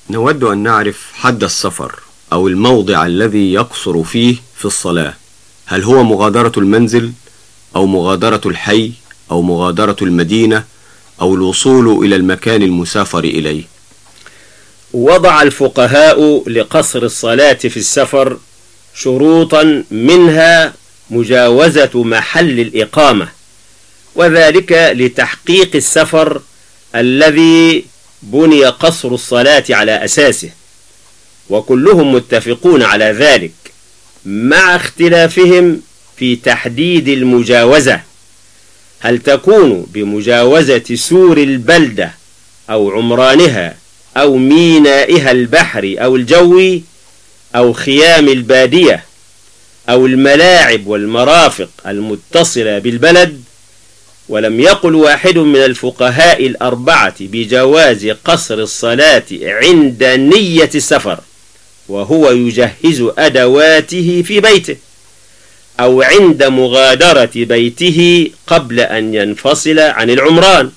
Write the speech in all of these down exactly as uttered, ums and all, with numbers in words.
نود أن نعرف حد السفر أو الموضع الذي يقصر فيه في الصلاة. هل هو مغادرة المنزل أو مغادرة الحي أو مغادرة المدينة أو الوصول إلى المكان المسافر إليه؟ وضع الفقهاء لقصر الصلاة في السفر شروطا، منها مجاوزة محل الإقامة، وذلك لتحقيق السفر الذي بني قصر الصلاة على أساسه، وكلهم متفقون على ذلك مع اختلافهم في تحديد المجاوزة، هل تكون بمجاوزة سور البلدة أو عمرانها أو مينائها البحري أو الجوي أو خيام البادية أو الملاعب والمرافق المتصلة بالبلد. ولم يقل واحد من الفقهاء الأربعة بجواز قصر الصلاة عند نية السفر وهو يجهز أدواته في بيته، أو عند مغادرة بيته قبل أن ينفصل عن العمران.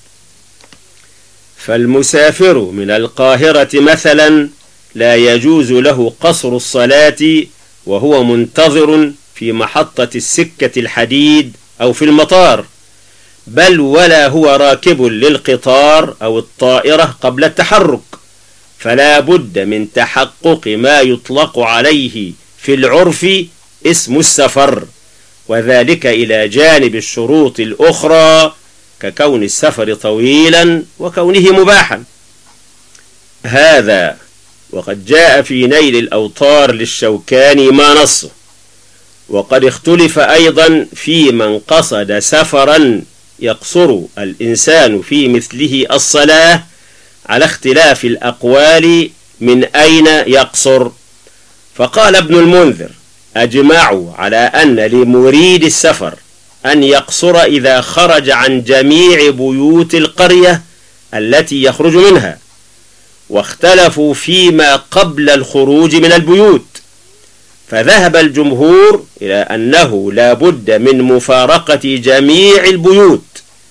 فالمسافر من القاهرة مثلا لا يجوز له قصر الصلاة وهو منتظر في محطة السكة الحديد أو في المطار، بل ولا هو راكب للقطار أو الطائرة قبل التحرك، فلا بد من تحقق ما يطلق عليه في العرف اسم السفر، وذلك إلى جانب الشروط الأخرى ككون السفر طويلا وكونه مباحا. هذا وقد جاء في نيل الأوطار للشوكاني ما نصه. وقد اختلف أيضا في من قصد سفرا يقصر الإنسان في مثله الصلاة على اختلاف الأقوال من أين يقصر. فقال ابن المنذر: أجمعوا على أن لمريد السفر أن يقصر إذا خرج عن جميع بيوت القرية التي يخرج منها، واختلفوا فيما قبل الخروج من البيوت، فذهب الجمهور إلى أنه لا بد من مفارقة جميع البيوت،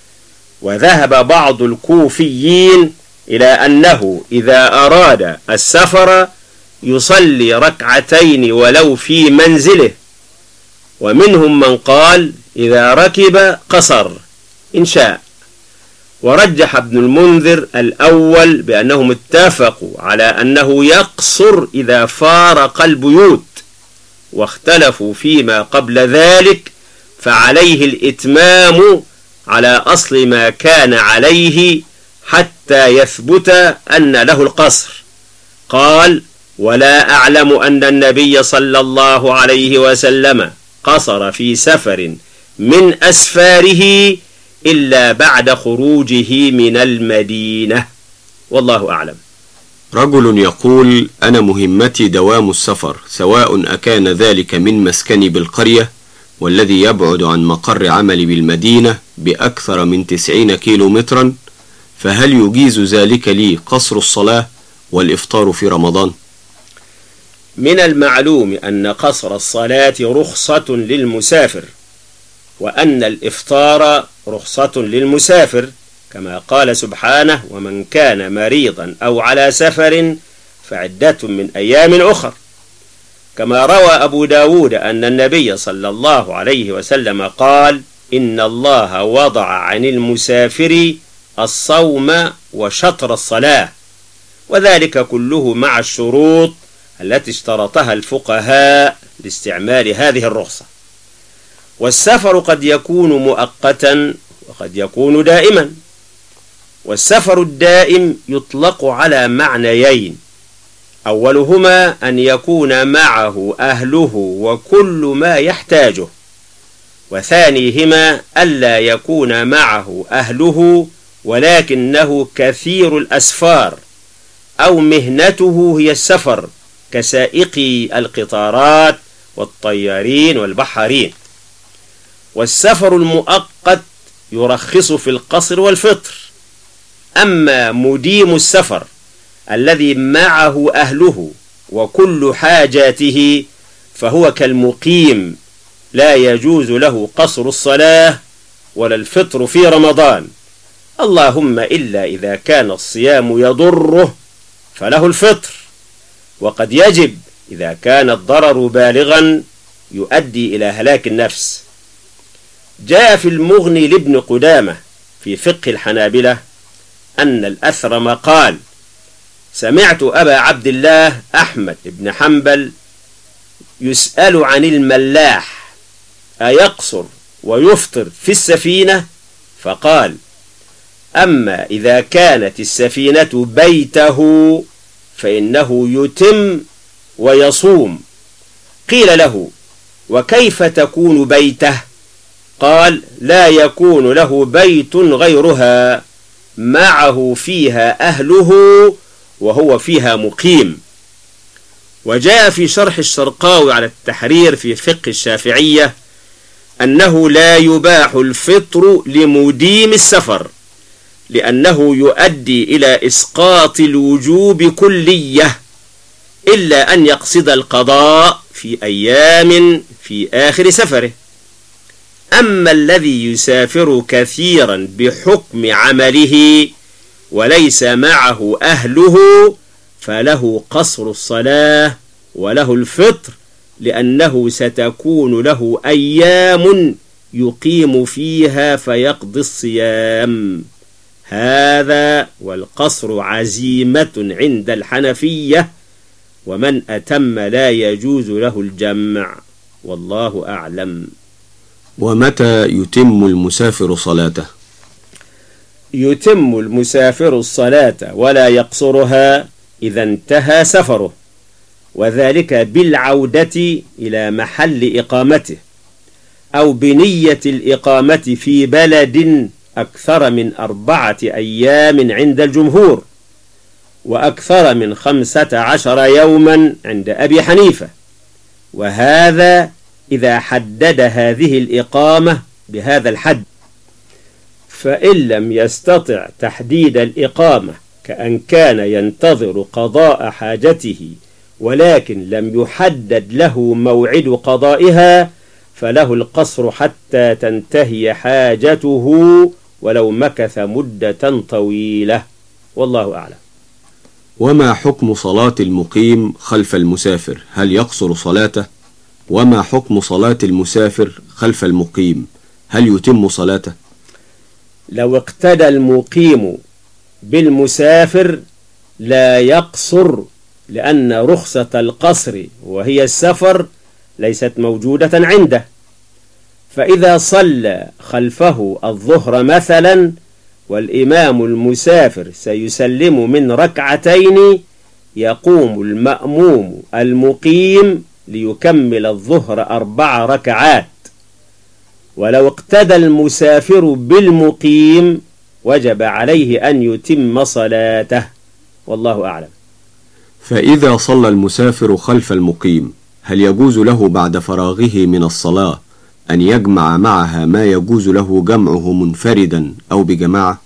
وذهب بعض الكوفيين إلى أنه إذا أراد السفر يصلي ركعتين ولو في منزله، ومنهم من قال إذا ركب قصر إن شاء. ورجح ابن المنذر الأول بأنهم اتفقوا على أنه يقصر إذا فارق البيوت، واختلفوا فيما قبل ذلك فعليه الإتمام على أصل ما كان عليه حتى يثبت أن له القصر. قال: ولا أعلم أن النبي صلى الله عليه وسلم قصر في سفر من أسفاره إلا بعد خروجه من المدينة، والله أعلم. رجل يقول: أنا مهمتي دوام السفر، سواء أكان ذلك من مسكني بالقرية والذي يبعد عن مقر عملي بالمدينة بأكثر من تسعين كيلو مترا، فهل يجيز ذلك لي قصر الصلاة والإفطار في رمضان؟ من المعلوم أن قصر الصلاة رخصة للمسافر، وأن الإفطار رخصة للمسافر، كما قال سبحانه: ومن كان مريضا أو على سفر فعدة من أيام أخر. كما روى أبو داود أن النبي صلى الله عليه وسلم قال: إن الله وضع عن المسافر الصوم وشطر الصلاة، وذلك كله مع الشروط التي اشترطها الفقهاء لاستعمال هذه الرخصة. والسفر قد يكون مؤقتا وقد يكون دائما. والسفر الدائم يطلق على معنيين: أولهما أن يكون معه أهله وكل ما يحتاجه، وثانيهما ألا يكون معه أهله ولكنه كثير الأسفار أو مهنته هي السفر كسائقي القطارات والطيارين والبحارين. والسفر المؤقت يرخص في القصر والفطر. أما مديم السفر الذي معه أهله وكل حاجاته فهو كالمقيم، لا يجوز له قصر الصلاة ولا الفطر في رمضان، اللهم إلا إذا كان الصيام يضره فله الفطر، وقد يجب إذا كان الضرر بالغا يؤدي إلى هلاك النفس. جاء في المغني لابن قدامة في فقه الحنابلة أن الأثرم قال: سمعت أبا عبد الله أحمد بن حنبل يسأل عن الملاح أيقصر ويفطر في السفينة؟ فقال: أما إذا كانت السفينة بيته فإنه يتم ويصوم. قيل له: وكيف تكون بيته؟ قال: لا يكون له بيت غيرها معه فيها أهله وهو فيها مقيم. وجاء في شرح الشرقاوي على التحرير في فقه الشافعية أنه لا يباح الفطر لمديم السفر، لأنه يؤدي إلى إسقاط الوجوب كلية، إلا أن يقصد القضاء في أيام في آخر سفره. أما الذي يسافر كثيرا بحكم عمله وليس معه أهله فله قصر الصلاة وله الفطر، لأنه ستكون له أيام يقيم فيها فيقضي الصيام. هذا والقصر عزيمة عند الحنفية، ومن أتم لا يجوز له الجمع، والله أعلم. ومتى يتم المسافر صلاته؟ يتم المسافر الصلاة ولا يقصرها إذا انتهى سفره، وذلك بالعودة إلى محل إقامته، أو بنية الإقامة في بلد أكثر من أربعة أيام عند الجمهور، وأكثر من خمسة عشر يوما عند أبي حنيفة، وهذا إذا حدد هذه الإقامة بهذا الحد. فإن لم يستطع تحديد الإقامة، كأن كان ينتظر قضاء حاجته ولكن لم يحدد له موعد قضائها، فله القصر حتى تنتهي حاجته ولو مكث مدة طويلة، والله أعلم. وما حكم صلاة المقيم خلف المسافر؟ هل يقصر صلاته؟ وما حكم صلاة المسافر خلف المقيم؟ هل يتم صلاته؟ لو اقتدى المقيم بالمسافر لا يقصر، لأن رخصة القصر وهي السفر ليست موجودة عنده. فإذا صلى خلفه الظهر مثلا والإمام المسافر سيسلم من ركعتين، يقوم المأموم المقيم ليكمل الظهر أربع ركعات. ولو اقتدى المسافر بالمقيم وجب عليه أن يتم صلاته، والله أعلم. فإذا صلى المسافر خلف المقيم، هل يجوز له بعد فراغه من الصلاة أن يجمع معها ما يجوز له جمعه منفردا أو بجماعة؟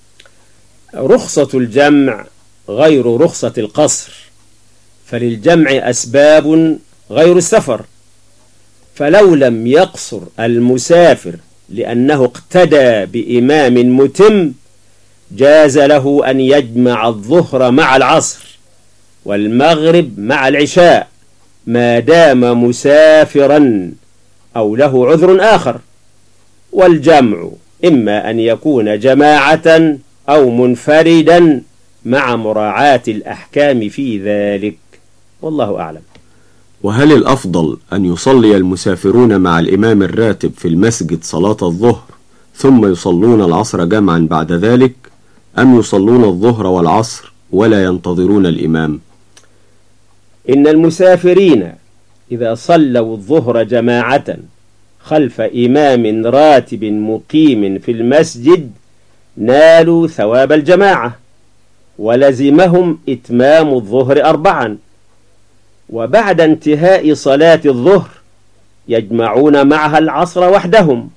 رخصة الجمع غير رخصة القصر، فللجمع أسباب غير السفر. فلو لم يقصر المسافر لأنه اقتدى بإمام متم، جاز له أن يجمع الظهر مع العصر والمغرب مع العشاء ما دام مسافرا أو له عذر آخر. والجمع إما أن يكون جماعة أو منفردا مع مراعاة الأحكام في ذلك، والله أعلم. وهل الأفضل أن يصلي المسافرون مع الإمام الراتب في المسجد صلاة الظهر ثم يصلون العصر جمعا بعد ذلك، أم يصلون الظهر والعصر ولا ينتظرون الإمام؟ إن المسافرين إذا صلوا الظهر جماعة خلف إمام راتب مقيم في المسجد نالوا ثواب الجماعة، ولزمهم إتمام الظهر أربعا، وبعد انتهاء صلاة الظهر يجمعون معها العصر وحدهم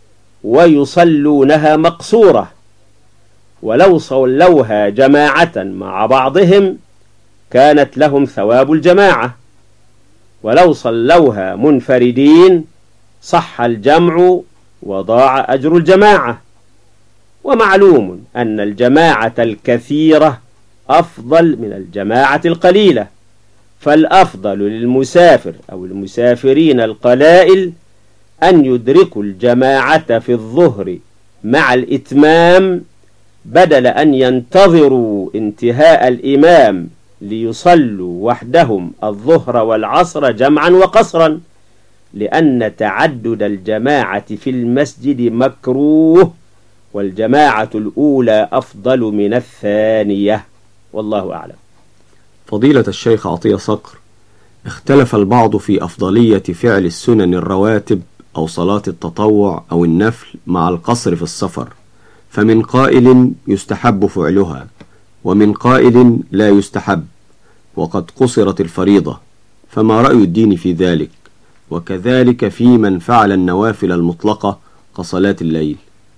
ويصلونها مقصورة. ولو صلوها جماعة مع بعضهم كانت لهم ثواب الجماعة، ولو صلوها منفردين صح الجمع وضاع أجر الجماعة. ومعلوم أن الجماعة الكثيرة أفضل من الجماعة القليلة، فالأفضل للمسافر أو المسافرين القلائل أن يدركوا الجماعة في الظهر مع الإتمام بدل أن ينتظروا انتهاء الإمام ليصلوا وحدهم الظهر والعصر جمعا وقصرا، لأن تعدد الجماعة في المسجد مكروه، والجماعة الأولى أفضل من الثانية، والله أعلم. فضيلة الشيخ عطية صقر، اختلف البعض في أفضلية فعل السنن الرواتب أو صلاة التطوع أو النفل مع القصر في السفر، فمن قائل يستحب فعلها، ومن قائل لا يستحب وقد قصرت الفريضة، فما رأي الدين في ذلك؟ وكذلك في من فعل النوافل المطلقة كصلاة الليل.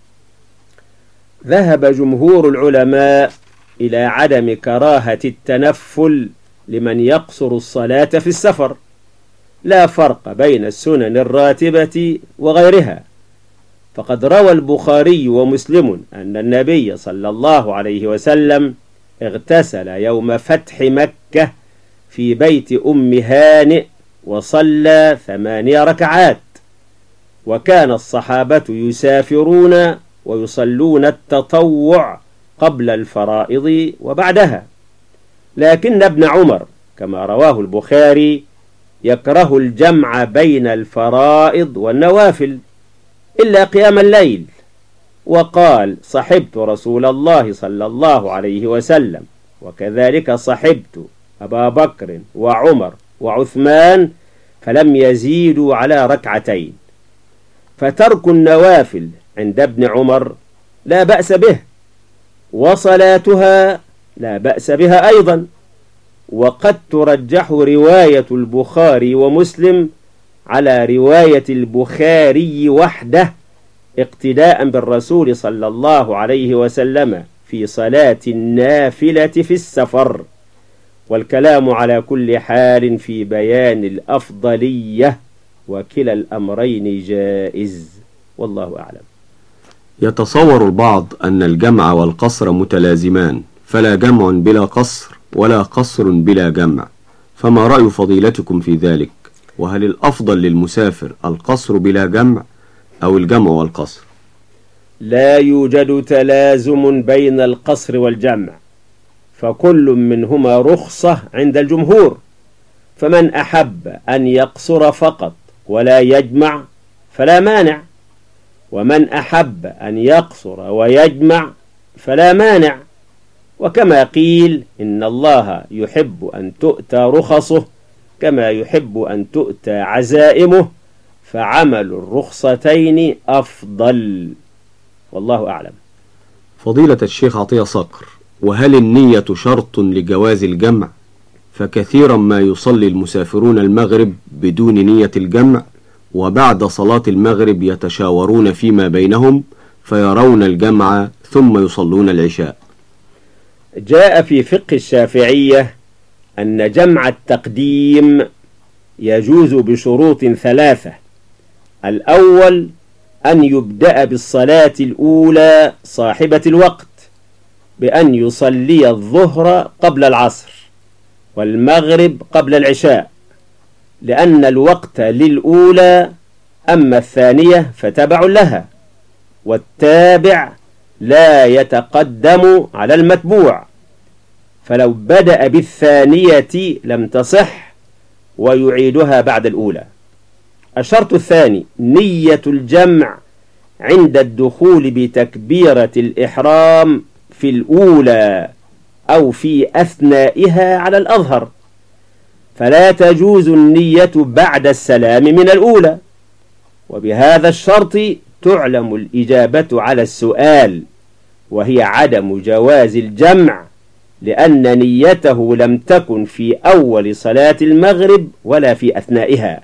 ذهب جمهور العلماء إلى عدم كراهة التنفل لمن يقصر الصلاة في السفر، لا فرق بين السنن الراتبة وغيرها، فقد روى البخاري ومسلم أن النبي صلى الله عليه وسلم اغتسل يوم فتح مكة في بيت أم هانئ وصلى ثماني ركعات، وكان الصحابة يسافرون ويصلون التطوع قبل الفرائض وبعدها، لكن ابن عمر كما رواه البخاري يكره الجمع بين الفرائض والنوافل إلا قيام الليل، وقال: صحبت رسول الله صلى الله عليه وسلم، وكذلك صحبت أبا بكر وعمر وعثمان، فلم يزيدوا على ركعتين. فترك النوافل عند ابن عمر لا بأس به، وصلاتها لا بأس بها أيضا، وقد ترجح رواية البخاري ومسلم على رواية البخاري وحده اقتداء بالرسول صلى الله عليه وسلم في صلاة النافلة في السفر، والكلام على كل حال في بيان الأفضلية، وكلا الأمرين جائز، والله أعلم. يتصور البعض أن الجمع والقصر متلازمان، فلا جمع بلا قصر ولا قصر بلا جمع، فما رأي فضيلتكم في ذلك؟ وهل الأفضل للمسافر القصر بلا جمع أو الجمع والقصر؟ لا يوجد تلازم بين القصر والجمع، فكل منهما رخصة عند الجمهور، فمن أحب أن يقصر فقط ولا يجمع فلا مانع، ومن أحب أن يقصر ويجمع فلا مانع. وكما قيل: إن الله يحب أن تؤتى رخصه كما يحب أن تؤتى عزائمه، فعمل الرخصتين أفضل، والله أعلم. فضيلة الشيخ عطية صقر، وهل النية شرط لجواز الجمع؟ فكثيرا ما يصلي المسافرون المغرب بدون نية الجمع، وبعد صلاة المغرب يتشاورون فيما بينهم فيرون الجمع ثم يصلون العشاء. جاء في فقه الشافعية أن جمع التقديم يجوز بشروط ثلاثة: الأول أن يبدأ بالصلاة الأولى صاحبة الوقت بأن يصلي الظهر قبل العصر والمغرب قبل العشاء، لأن الوقت للأولى، أما الثانية فتبع لها، والتابع لا يتقدم على المتبوع، فلو بدأ بالثانية لم تصح ويعيدها بعد الأولى. الشرط الثاني نية الجمع عند الدخول بتكبيرة الإحرام في الأولى أو في أثنائها على الأظهر، فلا تجوز النية بعد السلام من الأولى. وبهذا الشرط تعلم الإجابة على السؤال، وهي عدم جواز الجمع، لأن نيته لم تكن في أول صلاة المغرب ولا في أثنائها.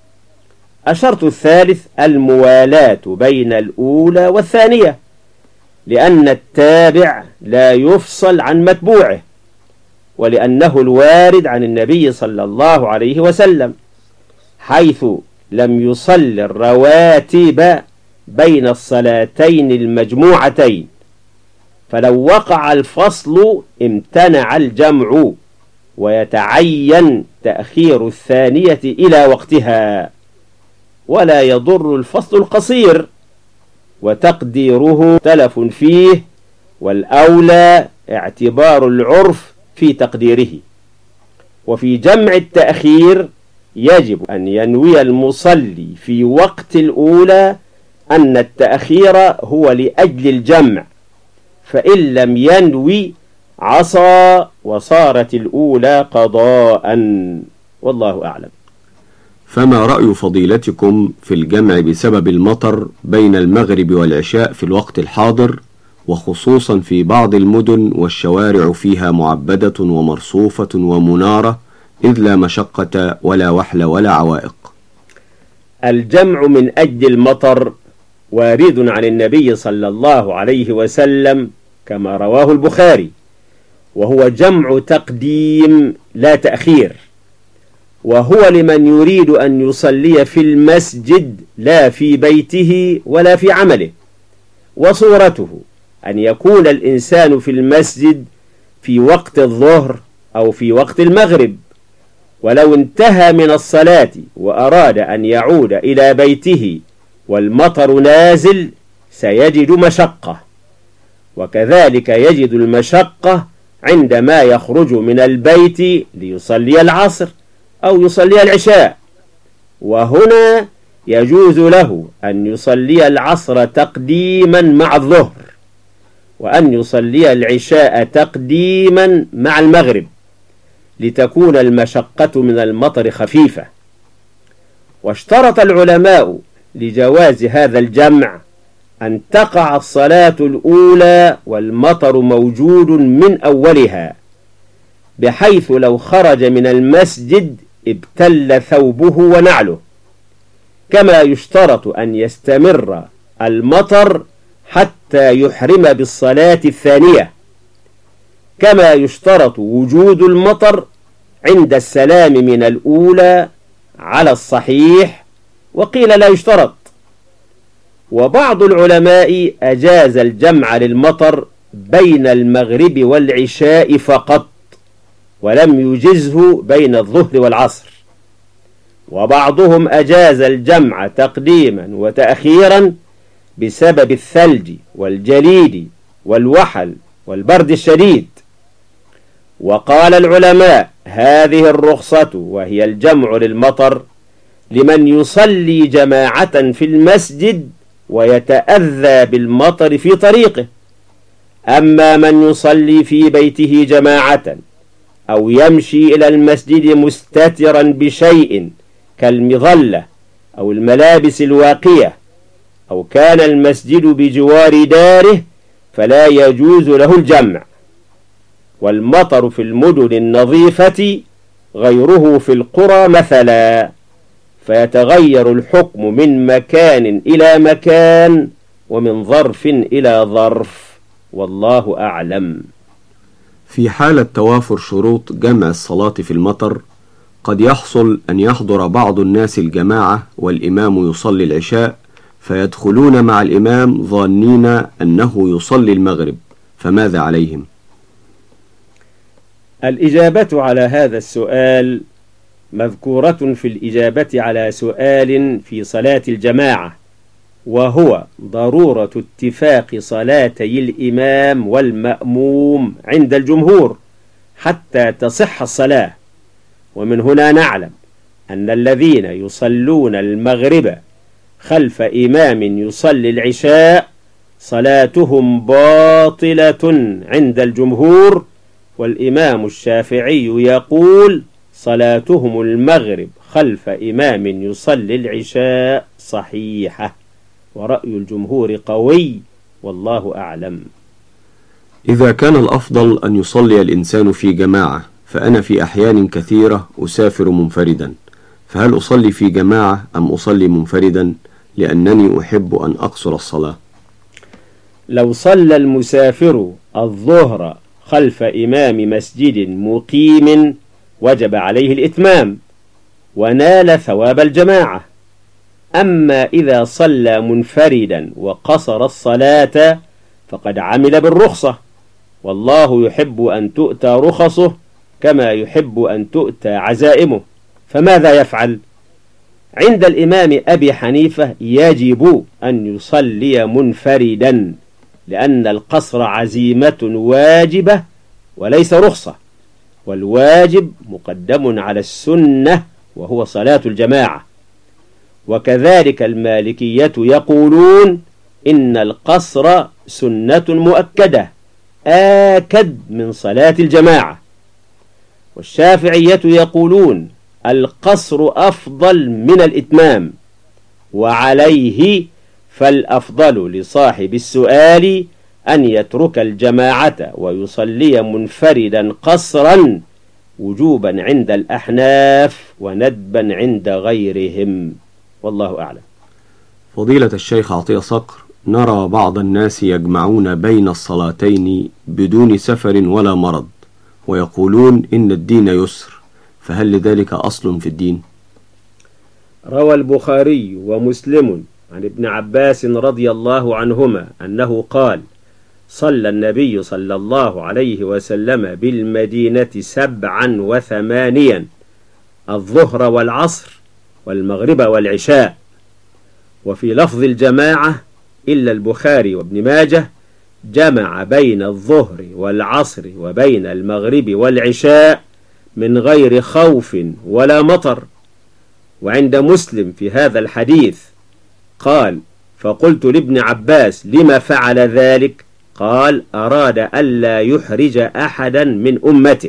الشرط الثالث الموالاة بين الأولى والثانية، لأن التابع لا يفصل عن متبوعه، ولأنه الوارد عن النبي صلى الله عليه وسلم حيث لم يصل الرواتب بين الصلاتين المجموعتين، فلو وقع الفصل امتنع الجمع، ويتعين تأخير الثانية إلى وقتها، ولا يضر الفصل القصير، وتقديره تلف فيه، والأولى اعتبار العرف في تقديره. وفي جمع التأخير يجب أن ينوي المصلي في وقت الأولى أن التأخير هو لأجل الجمع، فإن لم ينوي عصى وصارت الأولى قضاء، والله أعلم. فما رأي فضيلتكم في الجمع بسبب المطر بين المغرب والعشاء في الوقت الحاضر، وخصوصا في بعض المدن والشوارع فيها معبدة ومرصوفة ومنارة، إذ لا مشقة ولا وحل ولا عوائق؟ الجمع من أجل المطر وارد عن النبي صلى الله عليه وسلم كما رواه البخاري، وهو جمع تقديم لا تأخير، وهو لمن يريد أن يصلي في المسجد لا في بيته ولا في عمله. وصورته أن يكون الإنسان في المسجد في وقت الظهر أو في وقت المغرب، ولو انتهى من الصلاة وأراد أن يعود إلى بيته والمطر نازل سيجد مشقة، وكذلك يجد المشقة عندما يخرج من البيت ليصلي العصر أو يصلي العشاء. وهنا يجوز له أن يصلي العصر تقديما مع الظهر، وأن يصلي العشاء تقديما مع المغرب، لتكون المشقة من المطر خفيفة. واشترط العلماء لجواز هذا الجمع أن تقع الصلاة الأولى والمطر موجود من أولها، بحيث لو خرج من المسجد ابتل ثوبه ونعله، كما يشترط أن يستمر المطر حتى يحرم بالصلاة الثانية، كما يشترط وجود المطر عند السلام من الأولى على الصحيح، وقيل لا يشترط. وبعض العلماء أجاز الجمع للمطر بين المغرب والعشاء فقط، ولم يجزه بين الظهر والعصر. وبعضهم أجاز الجمع تقديما وتأخيرا بسبب الثلج والجليد والوحل والبرد الشديد. وقال العلماء هذه الرخصة وهي الجمع للمطر لمن يصلي جماعة في المسجد ويتأذى بالمطر في طريقه، أما من يصلي في بيته جماعة أو يمشي إلى المسجد مستترا بشيء كالمظلة أو الملابس الواقية، أو كان المسجد بجوار داره، فلا يجوز له الجمع. والمطر في المدن النظيفة غيره في القرى مثلا، فيتغير الحكم من مكان إلى مكان ومن ظرف إلى ظرف، والله أعلم. في حالة توافر شروط جمع الصلاة في المطر، قد يحصل أن يحضر بعض الناس الجماعة والإمام يصلي العشاء، فيدخلون مع الإمام ظانين أنه يصلي المغرب، فماذا عليهم؟ الإجابة على هذا السؤال مذكورة في الإجابة على سؤال في صلاة الجماعة، وهو ضرورة اتفاق صلاتي الإمام والمأموم عند الجمهور حتى تصح الصلاة. ومن هنا نعلم أن الذين يصلون المغرب خلف إمام يصلي العشاء صلاتهم باطلة عند الجمهور، والإمام الشافعي يقول صلاتهم المغرب خلف إمام يصلي العشاء صحيحة، ورأي الجمهور قوي، والله أعلم. إذا كان الأفضل أن يصلي الإنسان في جماعة، فأنا في أحيان كثيرة أسافر منفردا، فهل أصلي في جماعة أم أصلي منفردا، لأنني أحب أن أقصر الصلاة؟ لو صلى المسافر الظهر خلف إمام مسجد مقيم وجب عليه الإتمام ونال ثواب الجماعة. أما إذا صلى منفردا وقصر الصلاة فقد عمل بالرخصة، والله يحب أن تؤتى رخصه كما يحب أن تؤتى عزائمه. فماذا يفعل؟ عند الإمام أبي حنيفة يجب أن يصلي منفردا، لأن القصر عزيمة واجبة وليس رخصة، والواجب مقدم على السنة وهو صلاة الجماعة. وكذلك المالكية يقولون إن القصر سنة مؤكدة آكد من صلاة الجماعة. والشافعية يقولون القصر أفضل من الإتمام، وعليه فالأفضل لصاحب السؤال أن يترك الجماعة ويصلي منفردا قصرا، وجوبا عند الأحناف وندبا عند غيرهم، والله أعلم. فضيلة الشيخ عطية صقر، نرى بعض الناس يجمعون بين الصلاتين بدون سفر ولا مرض، ويقولون إن الدين يسر، فهل لذلك أصل في الدين؟ روى البخاري ومسلم عن ابن عباس رضي الله عنهما أنه قال: صلى النبي صلى الله عليه وسلم بالمدينة سبعا وثمانيا، الظهر والعصر والمغرب والعشاء. وفي لفظ الجماعة إلا البخاري وابن ماجه جمع بين الظهر والعصر وبين المغرب والعشاء من غير خوف ولا مطر. وعند مسلم في هذا الحديث قال: فقلت لابن عباس لما فعل ذلك؟ قال: أراد ألا يحرج أحدا من أمته.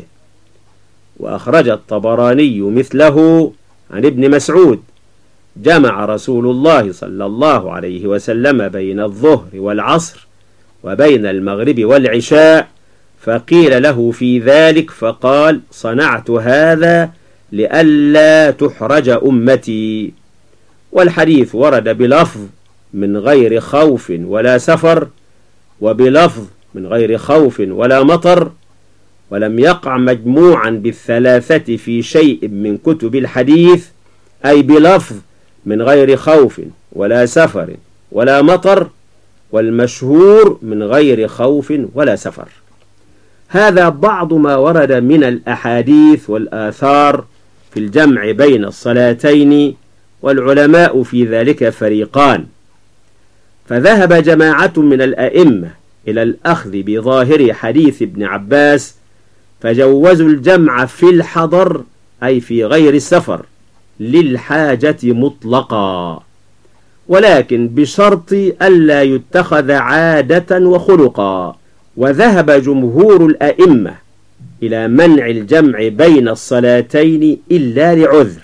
وأخرج الطبراني مثله عن ابن مسعود: جمع رسول الله صلى الله عليه وسلم بين الظهر والعصر وبين المغرب والعشاء، فقيل له في ذلك فقال: صنعت هذا لئلا تحرج أمتي. والحديث ورد بلفظ من غير خوف ولا سفر، وبلفظ من غير خوف ولا مطر، ولم يقع مجموعا بالثلاثة في شيء من كتب الحديث، أي بلفظ من غير خوف ولا سفر ولا مطر، والمشهور من غير خوف ولا سفر. هذا بعض ما ورد من الأحاديث والآثار في الجمع بين الصلاتين، والعلماء في ذلك فريقان. فذهب جماعة من الأئمة إلى الأخذ بظاهر حديث ابن عباس، فجوزوا الجمع في الحضر أي في غير السفر للحاجة مطلقا، ولكن بشرط ألا يتخذ عادة وخلقا. وذهب جمهور الأئمة إلى منع الجمع بين الصلاتين إلا لعذر،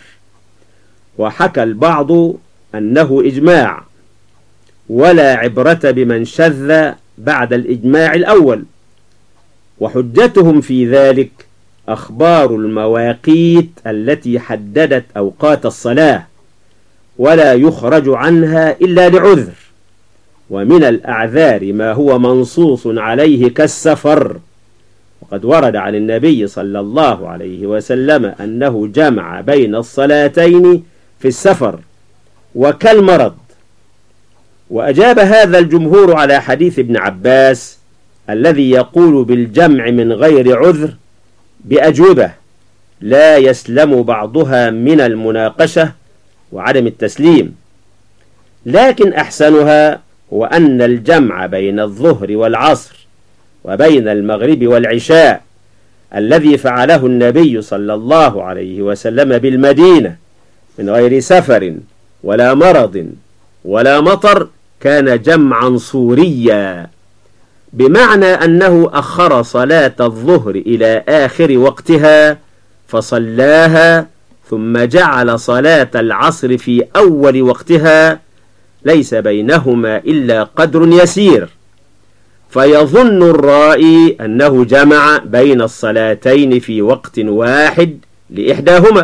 وحكى البعض أنه إجماع، ولا عبرة بمن شذ بعد الإجماع الأول. وحجتهم في ذلك أخبار المواقيت التي حددت أوقات الصلاة، ولا يخرج عنها إلا لعذر. ومن الأعذار ما هو منصوص عليه كالسفر، وقد ورد عن النبي صلى الله عليه وسلم أنه جمع بين الصلاتين في السفر، وكالمرض. وأجاب هذا الجمهور على حديث ابن عباس الذي يقول بالجمع من غير عذر بأجوبة لا يسلم بعضها من المناقشة وعدم التسليم، لكن أحسنها هو أن الجمع بين الظهر والعصر وبين المغرب والعشاء الذي فعله النبي صلى الله عليه وسلم بالمدينة من غير سفر ولا مرض ولا مطر كان جمعا صوريا، بمعنى أنه أخر صلاة الظهر إلى آخر وقتها فصلاها، ثم جعل صلاة العصر في أول وقتها ليس بينهما إلا قدر يسير، فيظن الرائي أنه جمع بين الصلاتين في وقت واحد لإحداهما،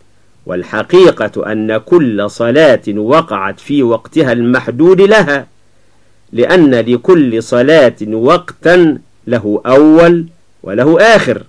والحقيقة أن كل صلاة وقعت في وقتها المحدود لها، لأن لكل صلاة وقتا له أول وله آخر.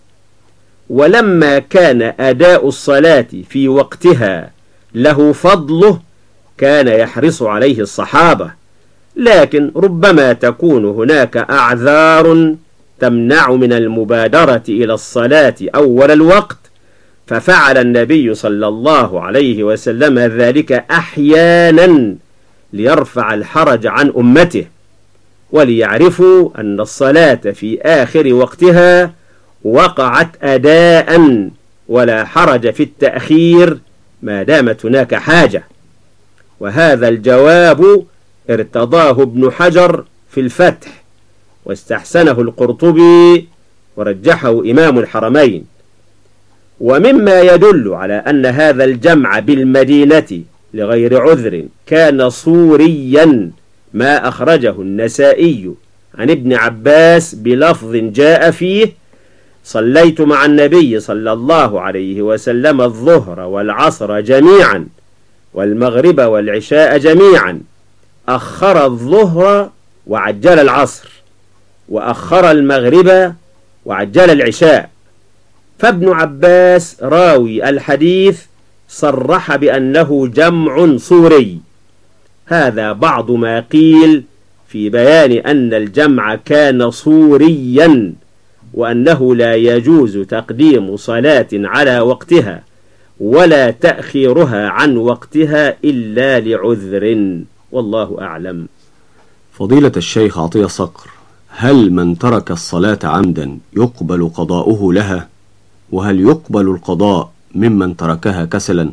ولما كان أداء الصلاة في وقتها له فضله كان يحرص عليه الصحابة، لكن ربما تكون هناك أعذار تمنع من المبادرة إلى الصلاة أول الوقت، ففعل النبي صلى الله عليه وسلم ذلك أحيانا ليرفع الحرج عن أمته، وليعرفوا أن الصلاة في آخر وقتها وقعت أداء، ولا حرج في التأخير ما دامت هناك حاجة. وهذا الجواب ارتضاه ابن حجر في الفتح، واستحسنه القرطبي ورجحه إمام الحرمين. ومما يدل على أن هذا الجمع بالمدينة لغير عذر كان صوريا ما أخرجه النسائي عن ابن عباس بلفظ جاء فيه: صليت مع النبي صلى الله عليه وسلم الظهر والعصر جميعا والمغرب والعشاء جميعا، أخر الظهر وعجل العصر، وأخر المغرب وعجل العشاء. فابن عباس راوي الحديث صرح بأنه جمع صوري. هذا بعض ما قيل في بيان أن الجمع كان صوريا، وأنه لا يجوز تقديم صلاة على وقتها ولا تأخيرها عن وقتها إلا لعذر، والله أعلم. فضيلة الشيخ عطية صقر، هل من ترك الصلاة عمدا يقبل قضاؤه لها؟ وهل يقبل القضاء ممن تركها كسلا؟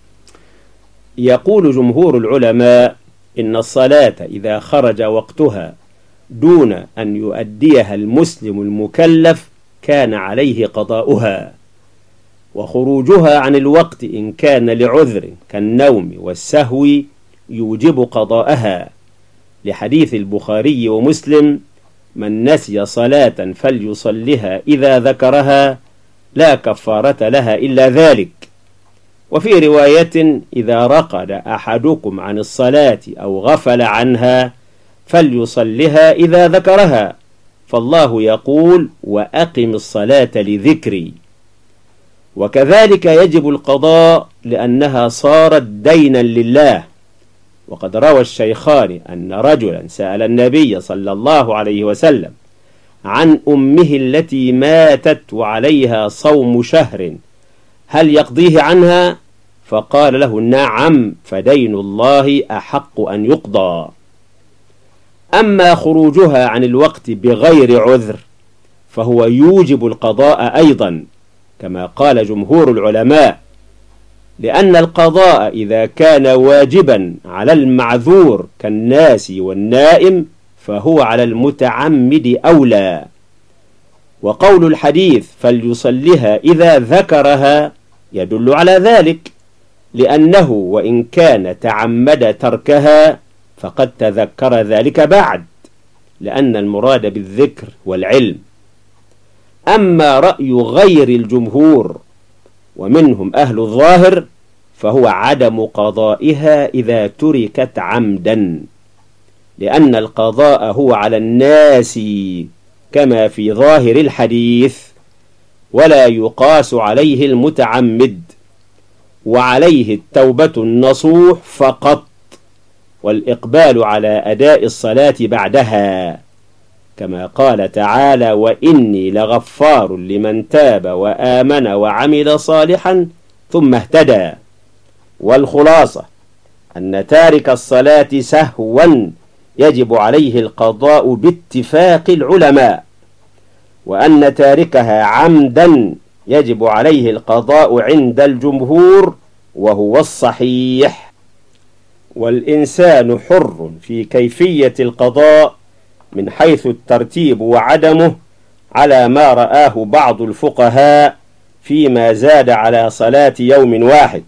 يقول جمهور العلماء إن الصلاة إذا خرج وقتها دون أن يؤديها المسلم المكلف كان عليه قضاؤها، وخروجها عن الوقت إن كان لعذر كالنوم والسهو يوجب قضاءها، لحديث البخاري ومسلم: من نسي صلاة فليصلها إذا ذكرها لا كفارة لها إلا ذلك. وفي رواية: إذا رقد أحدكم عن الصلاة أو غفل عنها فليصلها إذا ذكرها، فالله يقول: وأقم الصلاة لذكري. وكذلك يجب القضاء لأنها صارت دينا لله. وقد روى الشيخان أن رجلا سأل النبي صلى الله عليه وسلم عن أمه التي ماتت وعليها صوم شهر هل يقضيه عنها؟ فقال له: نعم، فدين الله أحق أن يقضى. أما خروجها عن الوقت بغير عذر فهو يوجب القضاء أيضا كما قال جمهور العلماء، لأن القضاء إذا كان واجبا على المعذور كالناس والنائم فهو على المتعمد أولى. وقول الحديث فليصلها إذا ذكرها يدل على ذلك، لأنه وإن كان تعمد تركها فقد تذكر ذلك بعد، لأن المراد بالذكر والعلم. أما رأي غير الجمهور ومنهم أهل الظاهر فهو عدم قضائها إذا تركت عمدا، لأن القضاء هو على الناس كما في ظاهر الحديث، ولا يقاس عليه المتعمد، وعليه التوبة النصوح فقط، والإقبال على أداء الصلاة بعدها، كما قال تعالى: وإني لغفار لمن تاب وآمن وعمل صالحا ثم اهتدى. والخلاصة أن تارك الصلاة سهوا يجب عليه القضاء باتفاق العلماء، وأن تاركها عمدا يجب عليه القضاء عند الجمهور، وهو الصحيح. والإنسان حر في كيفية القضاء من حيث الترتيب وعدمه على ما رآه بعض الفقهاء فيما زاد على صلاة يوم واحد،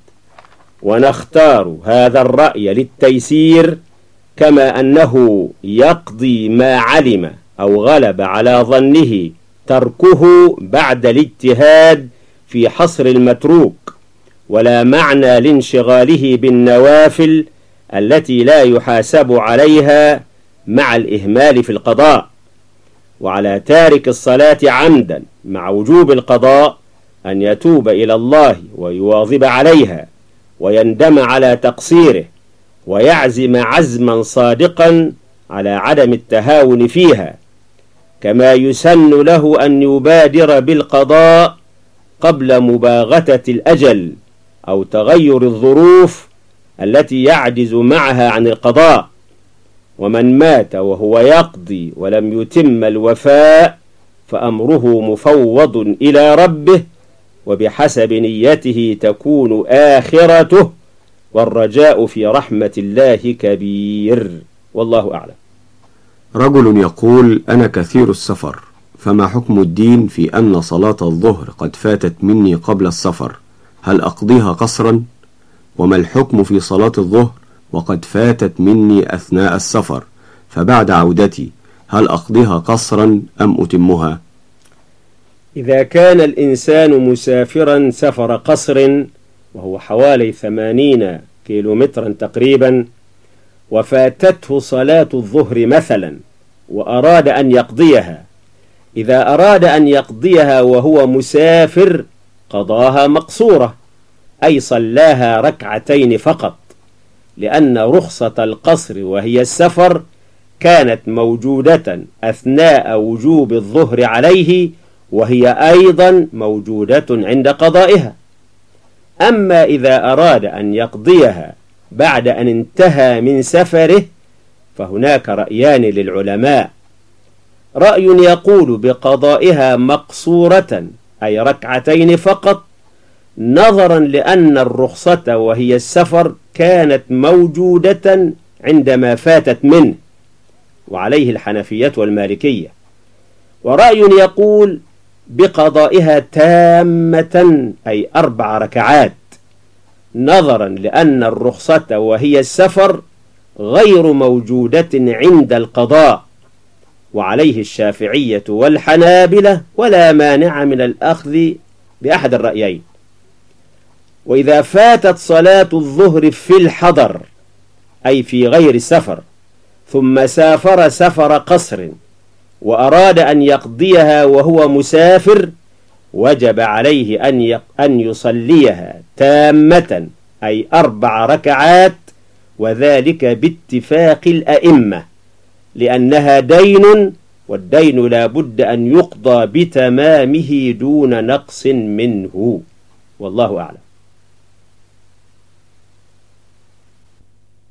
ونختار هذا الرأي للتيسير، كما أنه يقضي ما علم أو غلب على ظنه تركه بعد الاجتهاد في حصر المتروك، ولا معنى لانشغاله بالنوافل التي لا يحاسب عليها مع الإهمال في القضاء. وعلى تارك الصلاة عمدا مع وجوب القضاء أن يتوب إلى الله ويواظب عليها، ويندم على تقصيره، ويعزم عزما صادقا على عدم التهاون فيها، كما يسن له أن يبادر بالقضاء قبل مباغتة الأجل أو تغير الظروف التي يعجز معها عن القضاء. ومن مات وهو يقضي ولم يتم الوفاء فأمره مفوض إلى ربه، وبحسب نيته تكون آخرته، والرجاء في رحمة الله كبير، والله أعلم. رجل يقول: أنا كثير السفر، فما حكم الدين في أن صلاة الظهر قد فاتت مني قبل السفر؟ هل أقضيها قصرا؟ وما الحكم في صلاة الظهر وقد فاتت مني أثناء السفر، فبعد عودتي هل أقضيها قصرا أم أتمها؟ إذا كان الإنسان مسافرا سفر قصر وهو حوالي ثمانين كيلومترا تقريبا، وفاتته صلاة الظهر مثلا وأراد أن يقضيها، إذا أراد أن يقضيها وهو مسافر قضاها مقصورة، أي صلاها ركعتين فقط، لأن رخصة القصر وهي السفر كانت موجودة أثناء وجوب الظهر عليه، وهي أيضا موجودة عند قضائها. أما إذا أراد أن يقضيها بعد أن انتهى من سفره فهناك رأيان للعلماء: رأي يقول بقضائها مقصورة أي ركعتين فقط، نظرا لأن الرخصة وهي السفر كانت موجودة عندما فاتت منه، وعليه الحنفية والمالكية. ورأي يقول بقضائها تامة أي أربع ركعات، نظرا لأن الرخصة وهي السفر غير موجودة عند القضاء، وعليه الشافعية والحنابلة، ولا مانع من الأخذ بأحد الرأيين. وإذا فاتت صلاة الظهر في الحضر أي في غير السفر، ثم سافر سفر قصر وأراد أن يقضيها وهو مسافر، وجب عليه أن أن يصليها تامة أي أربع ركعات، وذلك باتفاق الأئمة، لأنها دين، والدين لا بد أن يقضى بتمامه دون نقص منه، والله أعلم.